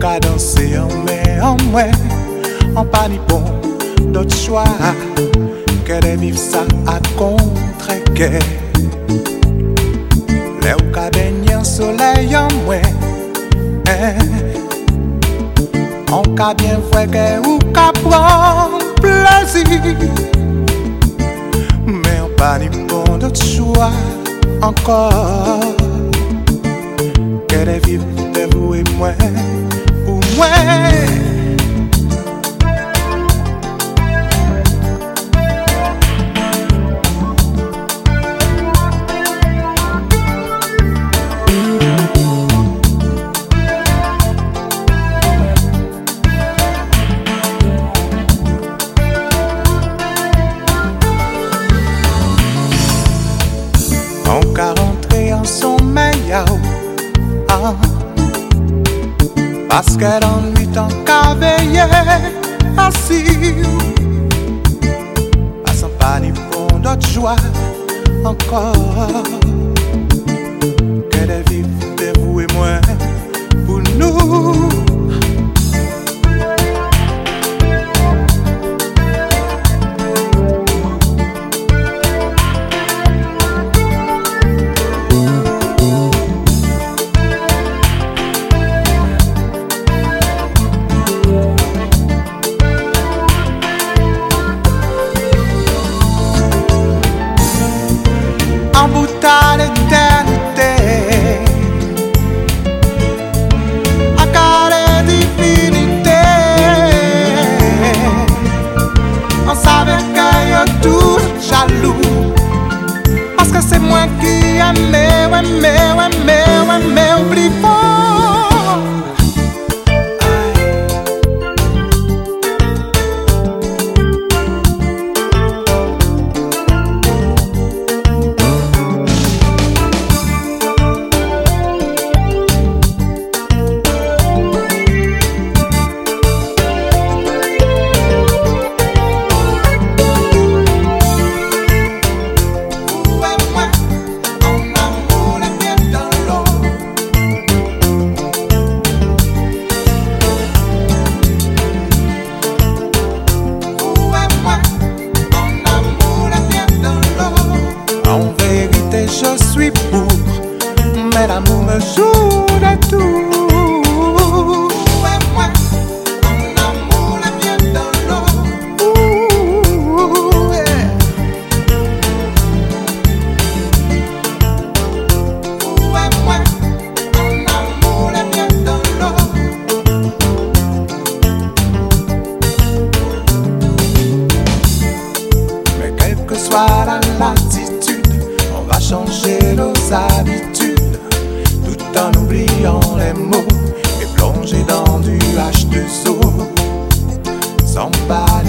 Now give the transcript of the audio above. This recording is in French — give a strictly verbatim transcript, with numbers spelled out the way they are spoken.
qu'à danser en mai, en moi, en pas ni bon d'autres choix, qu'elle vivre ça à contre-guerre. Les ou qu'à baigner en soleil en moi, on qu'à bien voir que ou qu'à prendre plaisir, mais on pas ni bon d'autres choix encore, qu'elle vivre de vous et moi, pour moi. On qu'a rentré en sommeil, ah, parce qu'elle ennuie tant qu'à veiller assis, à s'en pas ni pour d'autres joie encore, qu'elle vive de vous et moi pour nous. En bout à l'éternité, à carré divinité, on savait qu'il y a tout jaloux, parce que c'est moi qui aimais, ouais, mais, ouais, mais, ouais, mais, oublie pas. En vérité, je suis pour, mais l'amour me joue de tout. Ouais, ouais, en amour, la mienne dans l'eau. Ouh, yeah. Ouais, ouais, en amour, la mienne dans l'eau. Mais quelle que soit la latitude, on va changer nos habitudes, tout en oubliant les mots et plonger dans du H deux O, sans pas